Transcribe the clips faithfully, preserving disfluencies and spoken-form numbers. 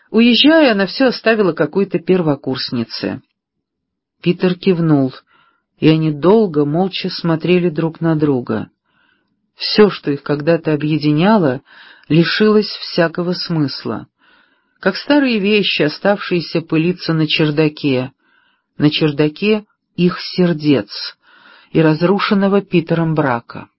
Уезжая, она все оставила какой-то первокурснице. Питер кивнул, и они долго, молча смотрели друг на друга. Все, что их когда-то объединяло, лишилось всякого смысла. Как старые вещи, оставшиеся пылиться на чердаке, на чердаке их сердец и разрушенного Питером брака.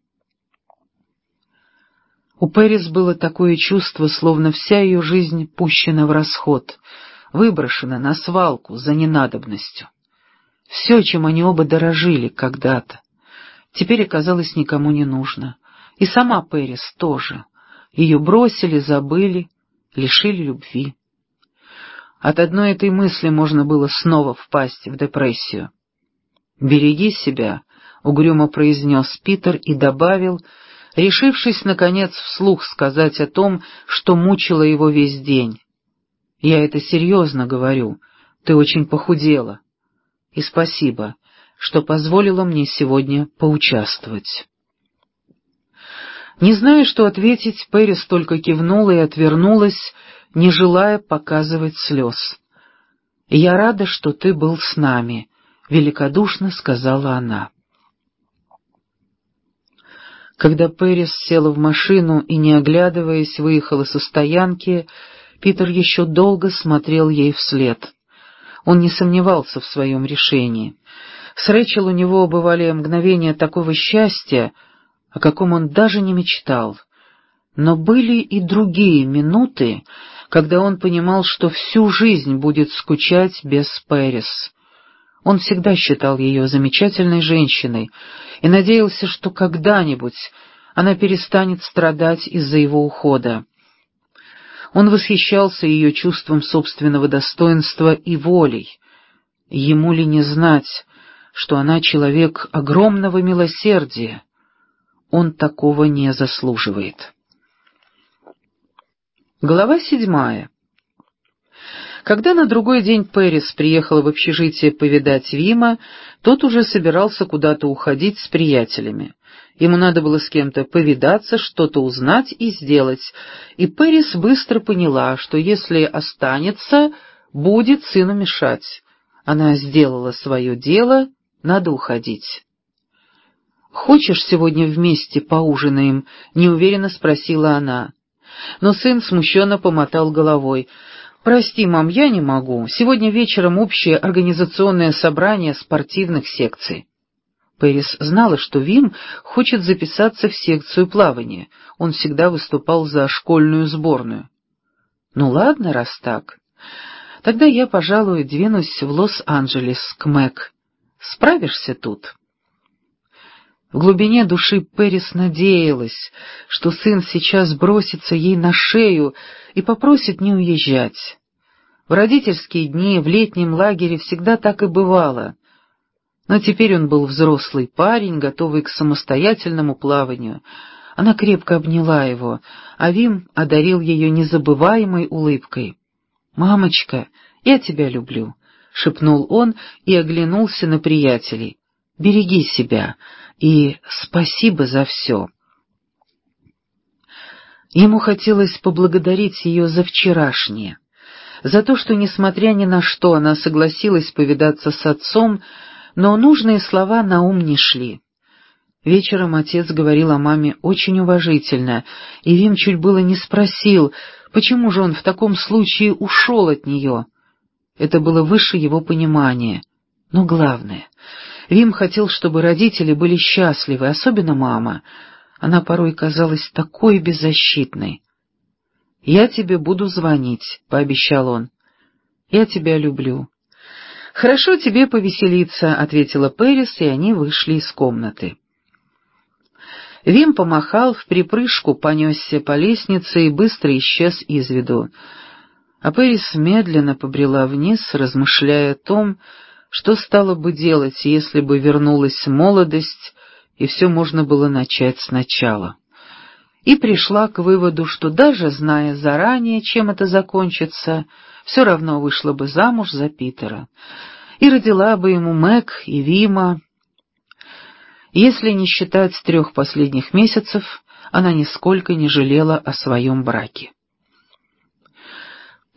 У Пэрис было такое чувство, словно вся ее жизнь пущена в расход, выброшена на свалку за ненадобностью. Все, чем они оба дорожили когда-то, теперь оказалось никому не нужно. И сама Пэрис тоже. Ее бросили, забыли, лишили любви. От одной этой мысли можно было снова впасть в депрессию. «Береги себя», — угрюмо произнес Питер и добавил, решившись, наконец, вслух сказать о том, что мучило его весь день. «Я это серьезно говорю, ты очень похудела. И спасибо, что позволила мне сегодня поучаствовать». Не зная, что ответить, Пэрис только кивнула и отвернулась, не желая показывать слез. «Я рада, что ты был с нами», — великодушно сказала она. Когда Пэрис села в машину и, не оглядываясь, выехала со стоянки, Питер еще долго смотрел ей вслед. Он не сомневался в своем решении. С Рэйчел у него бывали мгновения такого счастья, о каком он даже не мечтал. Но были и другие минуты, когда он понимал, что всю жизнь будет скучать без Пэрис. Он всегда считал ее замечательной женщиной и надеялся, что когда-нибудь она перестанет страдать из-за его ухода. Он восхищался ее чувством собственного достоинства и волей. Ему ли не знать, что она человек огромного милосердия? Он такого не заслуживает. Глава седьмая. Когда на другой день Пэрис приехала в общежитие повидать Вима, тот уже собирался куда-то уходить с приятелями. Ему надо было с кем-то повидаться, что-то узнать и сделать, и Пэрис быстро поняла, что если останется, будет сыну мешать. Она сделала свое дело, надо уходить. «Хочешь, сегодня вместе поужинаем?» — неуверенно спросила она. Но сын смущенно помотал головой. «Прости, мам, я не могу. Сегодня вечером общее организационное собрание спортивных секций». Пэрис знала, что Вим хочет записаться в секцию плавания. Он всегда выступал за школьную сборную. «Ну ладно, раз так. Тогда я, пожалуй, двинусь в Лос-Анджелес к Мэг. Справишься тут?» В глубине души Пэрис надеялась, что сын сейчас бросится ей на шею и попросит не уезжать. В родительские дни в летнем лагере всегда так и бывало. Но теперь он был взрослый парень, готовый к самостоятельному плаванию. Она крепко обняла его, а Вим одарил ее незабываемой улыбкой. «Мамочка, я тебя люблю», — шепнул он и оглянулся на приятелей. «Береги себя и спасибо за все». Ему хотелось поблагодарить ее за вчерашнее, за то, что, несмотря ни на что, она согласилась повидаться с отцом, но нужные слова на ум не шли. Вечером отец говорил о маме очень уважительно, и Вим чуть было не спросил, почему же он в таком случае ушел от нее. Это было выше его понимания. Но главное, Вим хотел, чтобы родители были счастливы, особенно мама. Она порой казалась такой беззащитной. «Я тебе буду звонить», — пообещал он. «Я тебя люблю». «Хорошо тебе повеселиться», — ответила Пэрис, и они вышли из комнаты. Вим помахал, вприпрыжку понесся по лестнице и быстро исчез из виду. А Пэрис медленно побрела вниз, размышляя о том, что стало бы делать, если бы вернулась молодость, и все можно было начать сначала. И пришла к выводу, что даже зная заранее, чем это закончится, все равно вышла бы замуж за Питера и родила бы ему Мэг и Вима. Если не считать трех последних месяцев, она нисколько не жалела о своем браке.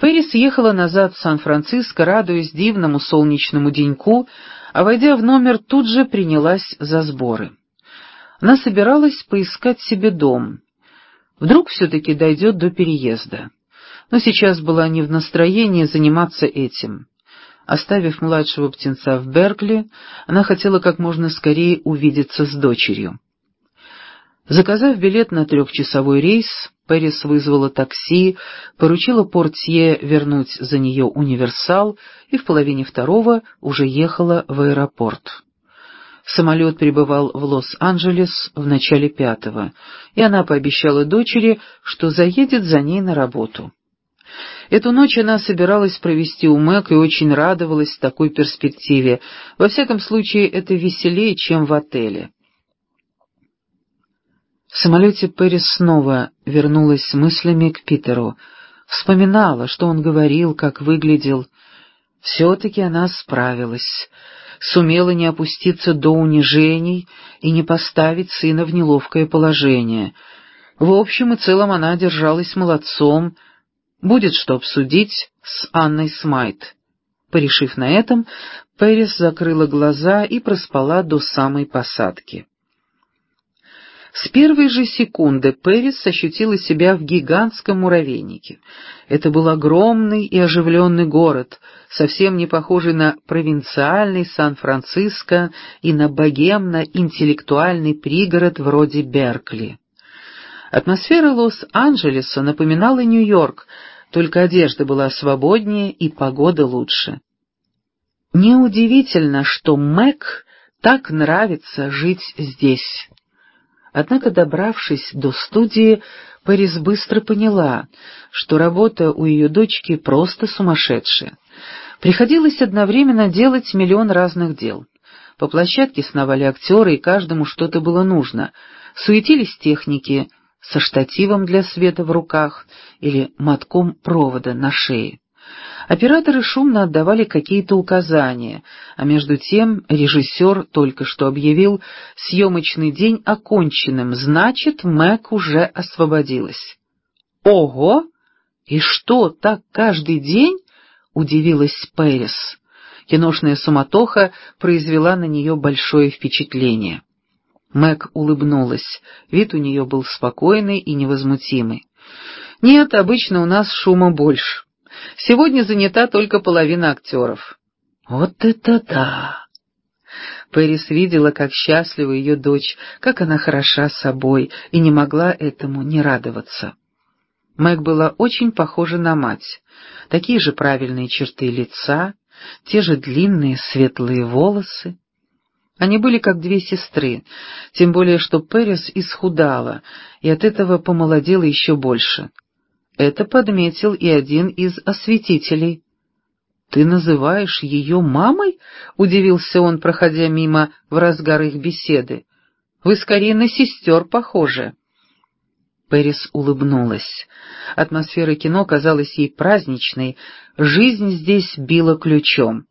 Пэрис ехала назад в Сан-Франциско, радуясь дивному солнечному деньку, а, войдя в номер, тут же принялась за сборы. Она собиралась поискать себе дом. Вдруг все-таки дойдет до переезда. Но сейчас была не в настроении заниматься этим. Оставив младшего птенца в Беркли, она хотела как можно скорее увидеться с дочерью. Заказав билет на трехчасовой рейс, Пэрис вызвала такси, поручила портье вернуть за нее универсал и в половине второго уже ехала в аэропорт. Самолет прибывал в Лос-Анджелес в начале пятого, и она пообещала дочери, что заедет за ней на работу. Эту ночь она собиралась провести у Мэг и очень радовалась такой перспективе. Во всяком случае, это веселее, чем в отеле. В самолете Пэрис снова вернулась с мыслями к Питеру. Вспоминала, что он говорил, как выглядел. Все-таки она справилась. Сумела не опуститься до унижений и не поставить сына в неловкое положение. В общем и целом она держалась молодцом. Будет что обсудить с Анной Смайт. Порешив на этом, Пэрис закрыла глаза и проспала до самой посадки. С первой же секунды Пэрис ощутила себя в гигантском муравейнике. Это был огромный и оживленный город, совсем не похожий на провинциальный Сан-Франциско и на богемно-интеллектуальный пригород вроде Беркли. Атмосфера Лос-Анджелеса напоминала Нью-Йорк, только одежда была свободнее и погода лучше. Неудивительно, что Мэг так нравится жить здесь. Однако, добравшись до студии, Пэрис быстро поняла, что работа у ее дочки просто сумасшедшая. Приходилось одновременно делать миллион разных дел. По площадке сновали актеры, и каждому что-то было нужно. Суетились техники со штативом для света в руках или мотком провода на шее. Операторы шумно отдавали какие-то указания, а между тем режиссер только что объявил съемочный день оконченным, значит, Мэг уже освободилась. «Ого! И что, так каждый день?» — удивилась Пэрис. Киношная суматоха произвела на нее большое впечатление. Мэг улыбнулась, вид у нее был спокойный и невозмутимый. «Нет, обычно у нас шума больше. Сегодня занята только половина актеров». «Вот это да!» Пэрис видела, как счастлива ее дочь, как она хороша собой, и не могла этому не радоваться. Мэг была очень похожа на мать. Такие же правильные черты лица, те же длинные светлые волосы. Они были как две сестры, тем более что Пэрис исхудала, и от этого помолодела еще больше. Это подметил и один из осветителей. «Ты называешь ее мамой?» — удивился он, проходя мимо в разгар их беседы. «Вы скорее на сестер похожи». Пэрис улыбнулась. Атмосфера кино казалась ей праздничной, жизнь здесь била ключом.